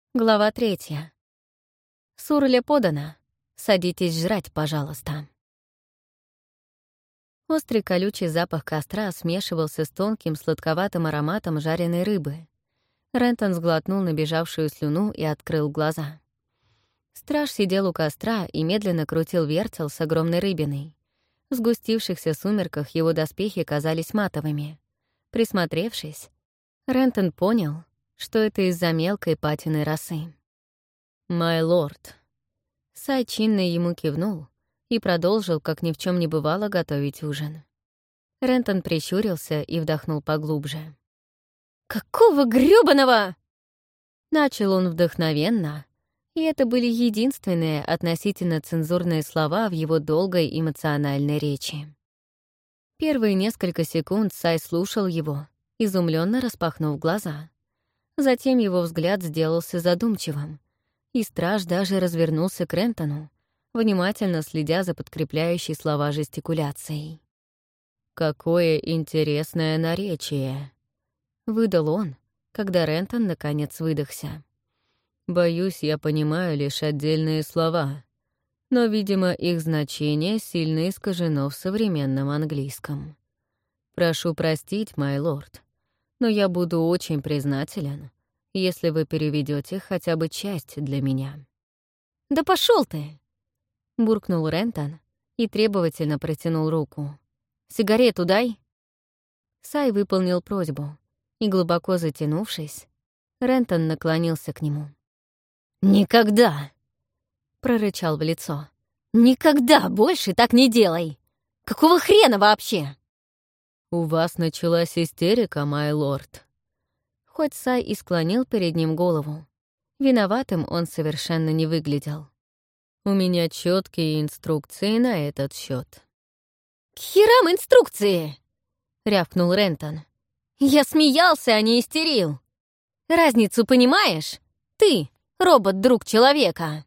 Глава 3. Сурле подано. Садитесь жрать, пожалуйста. Острый колючий запах костра смешивался с тонким сладковатым ароматом жареной рыбы. Рентон сглотнул набежавшую слюну и открыл глаза. Страж сидел у костра и медленно крутил вертел с огромной рыбиной. В сгустившихся сумерках его доспехи казались матовыми. Присмотревшись, Рентон понял, что это из-за мелкой патиной росы. «Май лорд». Сай чинно ему кивнул и продолжил, как ни в чем не бывало, готовить ужин. Рентон прищурился и вдохнул поглубже. «Какого грёбаного?» Начал он вдохновенно, и это были единственные относительно цензурные слова в его долгой эмоциональной речи. Первые несколько секунд Сай слушал его, изумленно распахнув глаза. Затем его взгляд сделался задумчивым, и страж даже развернулся к Рентону, внимательно следя за подкрепляющей слова жестикуляцией. «Какое интересное наречие!» — выдал он, когда Рентон наконец выдохся. «Боюсь, я понимаю лишь отдельные слова, но, видимо, их значение сильно искажено в современном английском. Прошу простить, май лорд, но я буду очень признателен, если вы переведете хотя бы часть для меня». «Да пошел ты!» — буркнул Рентон и требовательно протянул руку. «Сигарету дай!» Сай выполнил просьбу, и, глубоко затянувшись, Рентон наклонился к нему. «Никогда!» — прорычал в лицо. «Никогда больше так не делай! Какого хрена вообще?» «У вас началась истерика, май лорд». Хоть Сай и склонил перед ним голову, виноватым он совершенно не выглядел. «У меня четкие инструкции на этот счет. «К херам инструкции!» — рявкнул Рентон. «Я смеялся, а не истерил. Разницу понимаешь? Ты — робот-друг человека».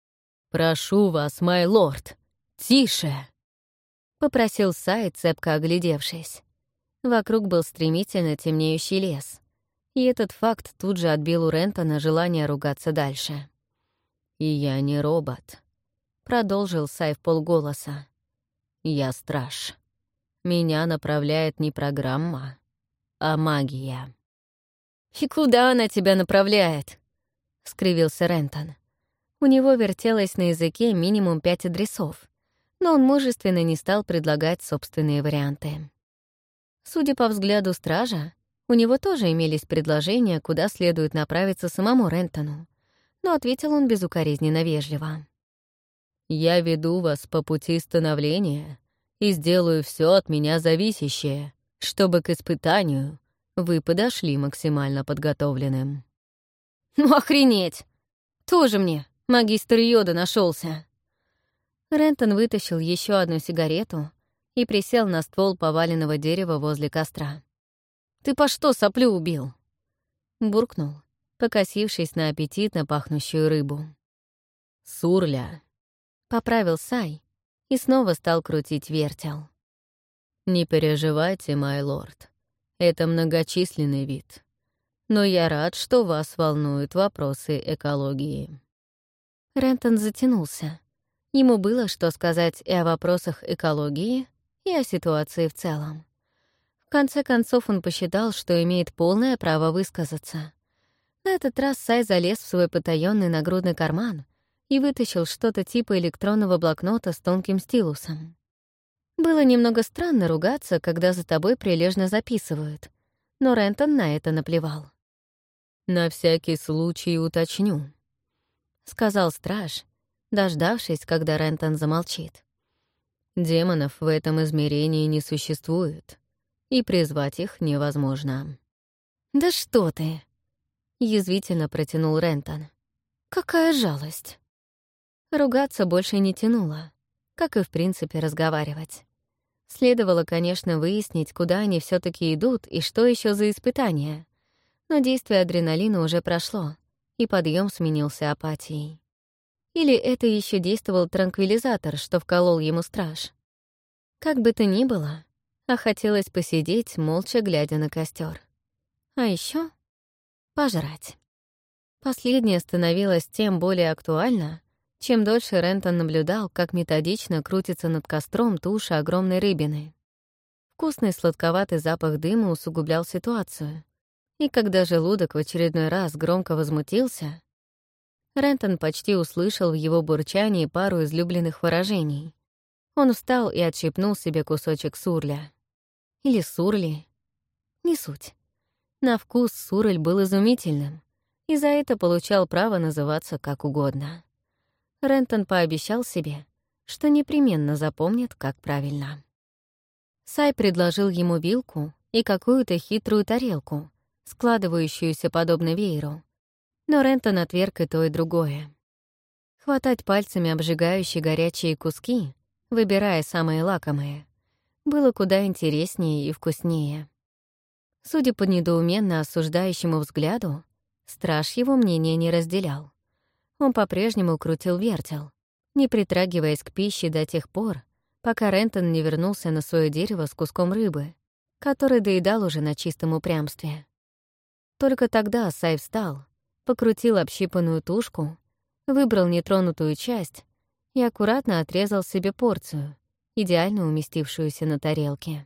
«Прошу вас, май лорд, тише!» — попросил Сай, цепко оглядевшись. Вокруг был стремительно темнеющий лес, и этот факт тут же отбил у Рентона желание ругаться дальше. «И я не робот», — продолжил Сай вполголоса. «Я страж. Меня направляет не программа, а магия». «И куда она тебя направляет?» — скривился Рентон. У него вертелось на языке минимум 5 адресов, но он мужественно не стал предлагать собственные варианты. Судя по взгляду стража, у него тоже имелись предложения, куда следует направиться самому Рентону, но ответил он безукоризненно вежливо. «Я веду вас по пути становления и сделаю все от меня зависящее, чтобы к испытанию вы подошли максимально подготовленным». «Ну охренеть! Тоже мне магистр Йода нашелся. Рентон вытащил еще одну сигарету и присел на ствол поваленного дерева возле костра. «Ты по что соплю убил?» Буркнул, покосившись на аппетитно пахнущую рыбу. «Сурля», — поправил Сай и снова стал крутить вертел. «Не переживайте, май лорд, это многочисленный вид, но я рад, что вас волнуют вопросы экологии». Рентон затянулся. Ему было что сказать и о вопросах экологии, и о ситуации в целом. В конце концов, он посчитал, что имеет полное право высказаться. На этот раз Сай залез в свой потаённый нагрудный карман и вытащил что-то типа электронного блокнота с тонким стилусом. Было немного странно ругаться, когда за тобой прилежно записывают, но Рентон на это наплевал. «На всякий случай уточню», — сказал страж, дождавшись, когда Рентон замолчит. «Демонов в этом измерении не существует, и призвать их невозможно». «Да что ты!» — язвительно протянул Рентон. «Какая жалость!» Ругаться больше не тянуло, как и, в принципе, разговаривать. Следовало, конечно, выяснить, куда они все таки идут и что еще за испытания, но действие адреналина уже прошло, и подъем сменился апатией. Или это еще действовал транквилизатор, что вколол ему страж. Как бы то ни было, а хотелось посидеть, молча глядя на костер. А еще пожрать. Последнее становилось тем более актуально, чем дольше Рентон наблюдал, как методично крутится над костром туша огромной рыбины. Вкусный сладковатый запах дыма усугублял ситуацию, и когда желудок в очередной раз громко возмутился, Рентон почти услышал в его бурчании пару излюбленных выражений. Он встал и отщипнул себе кусочек сурля. Или сурли. Не суть. На вкус сурель был изумительным, и за это получал право называться как угодно. Рентон пообещал себе, что непременно запомнит, как правильно. Сай предложил ему вилку и какую-то хитрую тарелку, складывающуюся подобно вееру, но Рентон отверг и то, и другое. Хватать пальцами обжигающие горячие куски, выбирая самые лакомые, было куда интереснее и вкуснее. Судя по недоуменно осуждающему взгляду, страж его мнения не разделял. Он по-прежнему крутил-вертел, не притрагиваясь к пище до тех пор, пока Рентон не вернулся на свое дерево с куском рыбы, который доедал уже на чистом упрямстве. Только тогда Сай встал, покрутил общипанную тушку, выбрал нетронутую часть и аккуратно отрезал себе порцию, идеально уместившуюся на тарелке.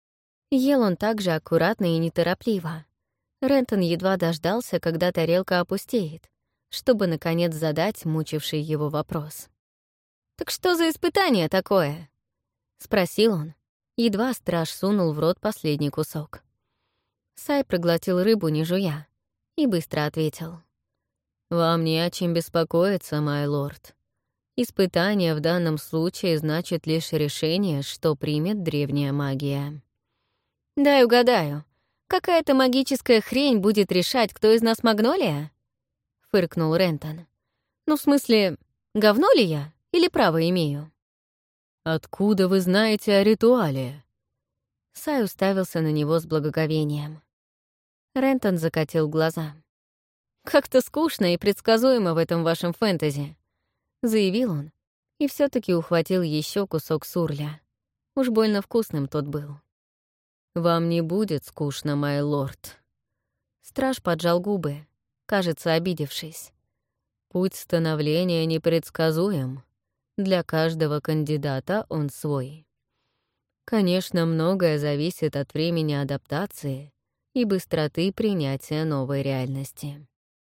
Ел он также аккуратно и неторопливо. Рентон едва дождался, когда тарелка опустеет, чтобы, наконец, задать мучивший его вопрос. «Так что за испытание такое?» — спросил он. Едва страж сунул в рот последний кусок. Сай проглотил рыбу, не жуя, и быстро ответил. «Вам не о чем беспокоиться, май лорд. Испытание в данном случае значит лишь решение, что примет древняя магия». «Дай угадаю, какая-то магическая хрень будет решать, кто из нас Магнолия?» — фыркнул Рентон. «Ну, в смысле, говно ли я или право имею?» «Откуда вы знаете о ритуале?» Сай уставился на него с благоговением. Рентон закатил глаза. «Как-то скучно и предсказуемо в этом вашем фэнтези», — заявил он, и все таки ухватил еще кусок сурля. Уж больно вкусным тот был. «Вам не будет скучно, май лорд». Страж поджал губы, кажется, обидевшись. «Путь становления непредсказуем. Для каждого кандидата он свой. Конечно, многое зависит от времени адаптации и быстроты принятия новой реальности».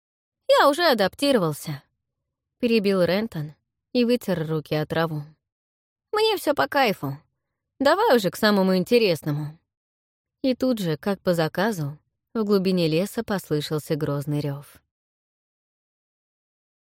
«Я уже адаптировался», — перебил Рентон и вытер руки о траву. «Мне все по кайфу. Давай уже к самому интересному». И тут же, как по заказу, в глубине леса послышался грозный рев.